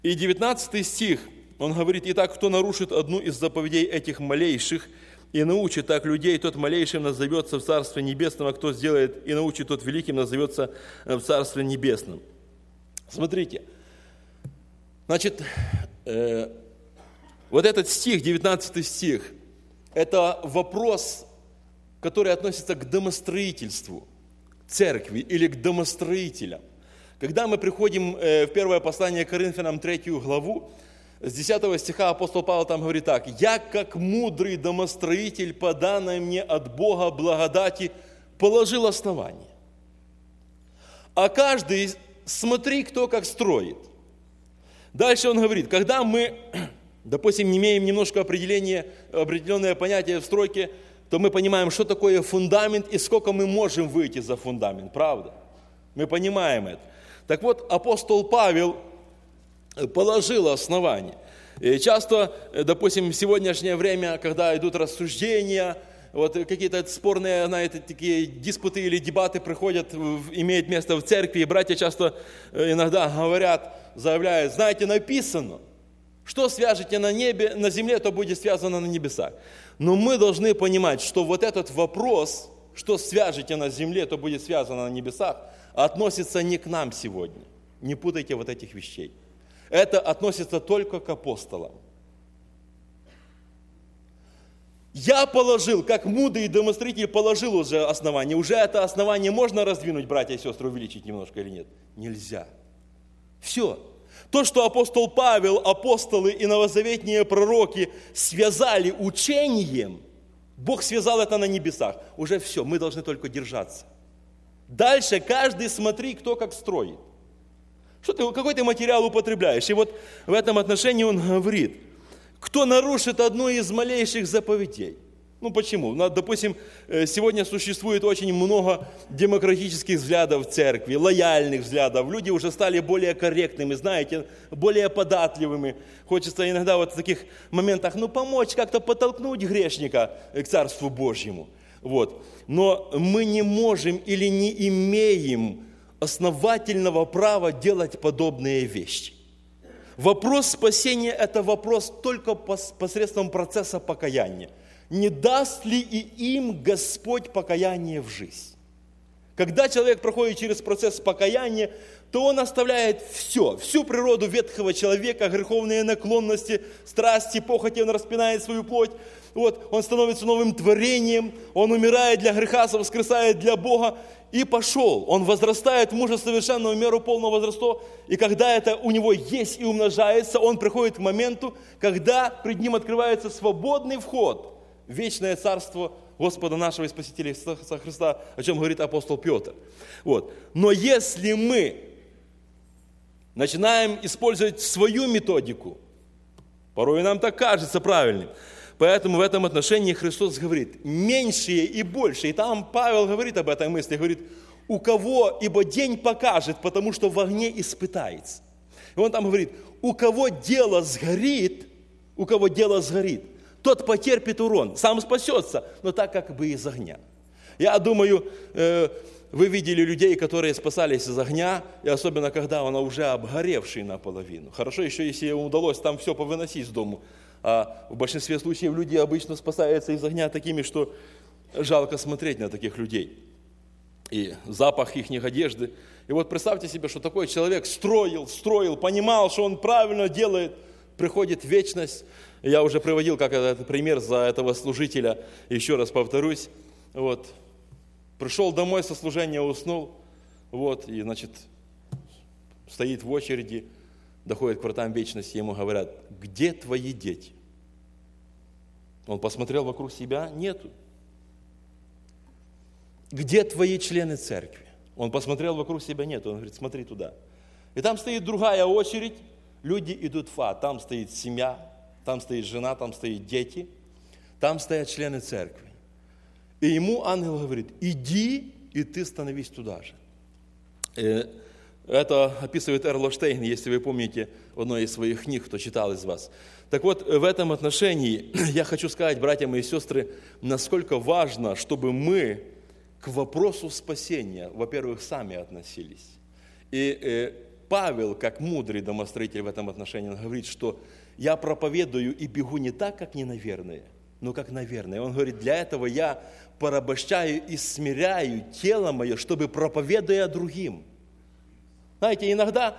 И 19 стих, он говорит: «Итак, кто нарушит одну из заповедей этих малейших и научит так людей, тот малейшим назовется в Царстве Небесном, а кто сделает и научит, тот великим назовется в Царстве Небесном». Смотрите, значит, вот этот стих, 19 стих, это вопрос, который относится к домостроительству церкви или к домостроителям. Когда мы приходим в первое послание к Коринфянам, 3 главу, с 10 стиха апостол Павел там говорит так: «Я, как мудрый домостроитель, по данной мне от Бога благодати, положил основание. А каждый смотри, кто как строит». Дальше он говорит, когда мы, допустим, имеем немножко определенное понятие в стройке, то мы понимаем, что такое фундамент и сколько мы можем выйти за фундамент, правда? Мы понимаем это. Так вот, апостол Павел положил основание. И часто, допустим, в сегодняшнее время, когда идут рассуждения, вот какие-то спорные, знаете, такие диспуты или дебаты приходят, имеют место в церкви, и братья часто иногда говорят, заявляют: знаете, написано, что свяжете на небе, на земле, то будет связано на небесах. Но мы должны понимать, что вот этот вопрос, что свяжете на земле, то будет связано на небесах, относится не к нам сегодня. Не путайте вот этих вещей. Это относится только к апостолам. Я положил, как мудрый домостроитель, положил уже основание. Уже это основание можно раздвинуть, братья и сестры, увеличить немножко или нет? Нельзя. Все. То, что апостол Павел, апостолы и новозаветные пророки связали учением, Бог связал это на небесах. Уже все, мы должны только держаться. Дальше каждый смотри, кто как строит. Какой ты материал употребляешь? И вот в этом отношении он говорит: кто нарушит одну из малейших заповедей. Ну почему? Допустим, сегодня существует очень много демократических взглядов в церкви, лояльных взглядов. Люди уже стали более корректными, знаете, более податливыми. Хочется иногда вот в таких моментах, помочь как-то подтолкнуть грешника к Царству Божьему. Вот. Но мы не можем или не имеем основательного права делать подобные вещи. Вопрос спасения – это вопрос только посредством процесса покаяния. Не даст ли и им Господь покаяние в жизнь? Когда человек проходит через процесс покаяния, то он оставляет всю природу ветхого человека, греховные наклонности, страсти, похоти, он распинает свою плоть. Вот, он становится новым творением, он умирает для греха, воскресает для Бога и пошел. Он возрастает в мужа совершенного, в меру полного возраста, и когда это у него есть и умножается, он приходит к моменту, когда пред ним открывается свободный вход в вечное царство Господа нашего и Спасителя Иисуса Христа, о чем говорит апостол Петр. Вот. Но если мы начинаем использовать свою методику, порой нам так кажется правильным, поэтому в этом отношении Христос говорит: меньшее и большее. И там Павел говорит об этой мысли, говорит: у кого, ибо день покажет, потому что в огне испытается. И он там говорит: у кого дело сгорит, тот потерпит урон, сам спасется, но так как бы из огня. Я думаю, вы видели людей, которые спасались из огня, и особенно когда он уже обгоревший наполовину. Хорошо еще, если ему удалось там все повыносить с дому. А в большинстве случаев люди обычно спасаются из огня такими, что жалко смотреть на таких людей. И запах их одежды. И вот представьте себе, что такой человек строил, понимал, что он правильно делает, приходит вечность. Я уже приводил как этот пример за этого служителя, еще раз повторюсь. Вот. Пришел домой со служения, уснул, вот, и, стоит в очереди, доходит к вратам вечности, ему говорят: где твои дети? Он посмотрел вокруг себя, нету. Где твои члены церкви? Он посмотрел вокруг себя, нету. Он говорит: смотри туда. И там стоит другая очередь, люди идут в ад. Там стоит семья, там стоит жена, там стоят дети, там стоят члены церкви. И ему ангел говорит: иди, и ты становись туда же. Это описывает Эрл Штейн, если вы помните в одной из своих книг, кто читал из вас. Так вот, в этом отношении я хочу сказать, братья мои и сестры, насколько важно, чтобы мы к вопросу спасения, во-первых, сами относились. И Павел, как мудрый домостроитель в этом отношении, он говорит, что я проповедую и бегу не так, как не наверное, но как наверное. Он говорит, для этого я порабощаю и смиряю тело мое, чтобы проповедуя другим. Знаете, иногда,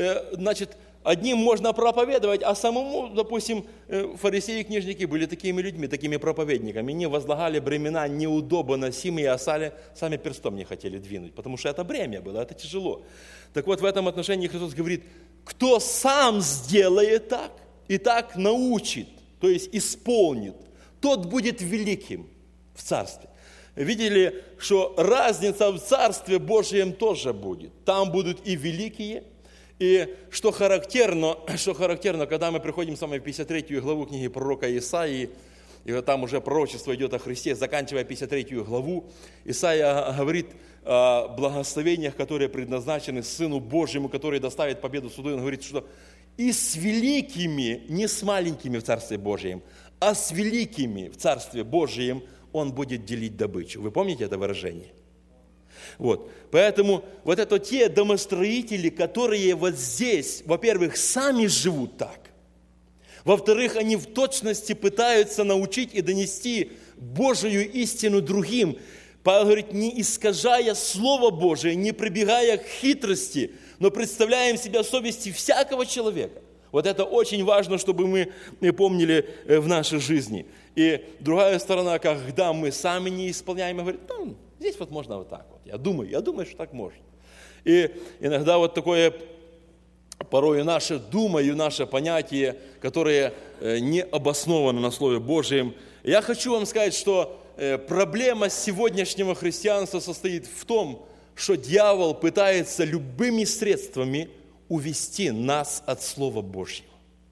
одним можно проповедовать, а самому, допустим, фарисеи и книжники были такими людьми, такими проповедниками. Не возлагали бремена неудобно носимые, а сами перстом не хотели двинуть, потому что это бремя было, это тяжело. Так вот, в этом отношении Христос говорит, кто сам сделает так и так научит, то есть исполнит, тот будет великим в Царстве. Видели, что разница в Царстве Божьем тоже будет. Там будут и великие. И что характерно, когда мы приходим с вами в 53 главу книги пророка Исаии, и вот там уже пророчество идет о Христе, заканчивая 53 главу, Исаия говорит о благословениях, которые предназначены Сыну Божьему, который доставит победу суду. Он говорит, что и с великими, не с маленькими в Царстве Божьем, а с великими в Царстве Божьем Он будет делить добычу. Вы помните это выражение? Вот. Поэтому вот это те домостроители, которые вот здесь, во-первых, сами живут так. Во-вторых, они в точности пытаются научить и донести Божию истину другим. Павел говорит, не искажая Слово Божие, не прибегая к хитрости, но представляем себя совести всякого человека. Вот это очень важно, чтобы мы помнили в нашей жизни. И другая сторона, когда мы сами не исполняем, говорит, здесь вот можно вот так вот. Я думаю, что так можно. И иногда вот такое, порой наше понятие, которое не обосновано на Слове Божьем. Я хочу вам сказать, что проблема сегодняшнего христианства состоит в том, что дьявол пытается любыми средствами увести нас от Слова Божьего.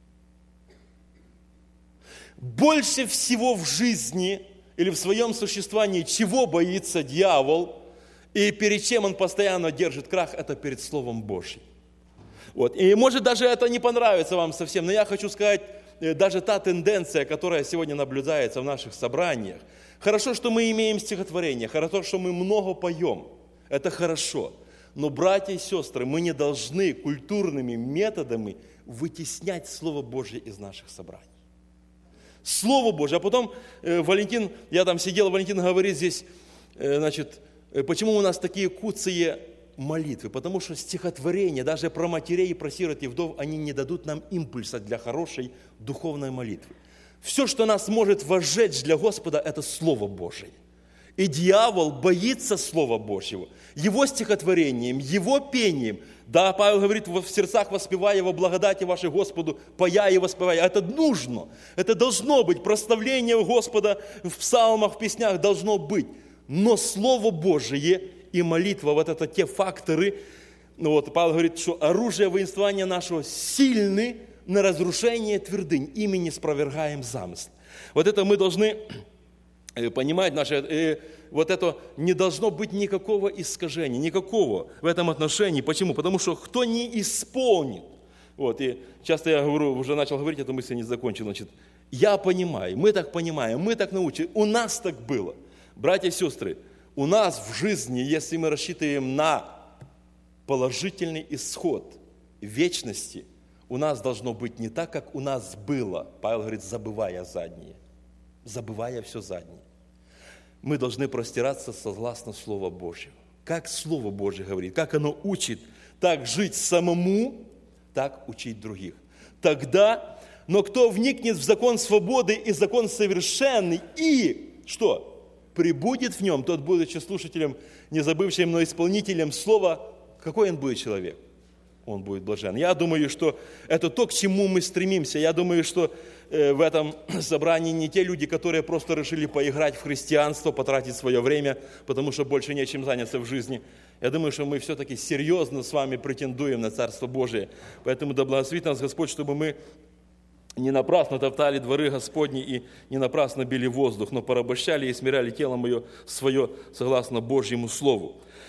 Больше всего в жизни или в своем существовании, чего боится дьявол и перед чем он постоянно держит крах, это перед Словом Божьим. Вот. И может даже это не понравится вам совсем, но я хочу сказать, даже та тенденция, которая сегодня наблюдается в наших собраниях. Хорошо, что мы имеем стихотворение, хорошо, что мы много поем, это хорошо. Но, братья и сестры, мы не должны культурными методами вытеснять Слово Божье из наших собраний. Слово Божье. А потом Валентин говорит здесь, почему у нас такие куцые молитвы? Потому что стихотворения, даже про матерей, про сирот и вдов, они не дадут нам импульса для хорошей духовной молитвы. Все, что нас может возжечь для Господа, это Слово Божие. И дьявол боится Слова Божьего. Его стихотворением, его пением. Да, Павел говорит, в сердцах воспевая его благодати вашей Господу, поя и воспевая. Это нужно, это должно быть. Прославление Господа в псалмах, в песнях должно быть. Но Слово Божие и молитва, вот это те факторы, Павел говорит, что оружие воинствования нашего сильны на разрушение твердынь, ими не спровергаем замысл. Вот это мы должны понимать, вот это не должно быть никакого искажения, никакого в этом отношении. Почему? Потому что кто не исполнит, и часто я говорю, уже начал говорить, эту мысль не закончил, я понимаю, мы так понимаем, мы так научили, у нас так было. Братья и сестры, у нас в жизни, если мы рассчитываем на положительный исход вечности, у нас должно быть не так, как у нас было. Павел говорит, забывая заднее. Забывая все заднее. Мы должны простираться согласно Слова Божьего. Как Слово Божье говорит, как оно учит, так жить самому, так учить других. Тогда, но кто вникнет в закон свободы и закон совершенный, и, прибудет в нем, тот, будучи слушателем, не забывшим, но исполнителем слова, какой он будет человек? Он будет блажен. Я думаю, что это то, к чему мы стремимся. Я думаю, что в этом собрании не те люди, которые просто решили поиграть в христианство, потратить свое время, потому что больше нечем заняться в жизни. Я думаю, что мы все-таки серьезно с вами претендуем на Царство Божие. Поэтому да благословит нас Господь, чтобы мы не напрасно топтали дворы Господни и не напрасно били воздух, но порабощали и смиряли тело мое свое согласно Божьему Слову.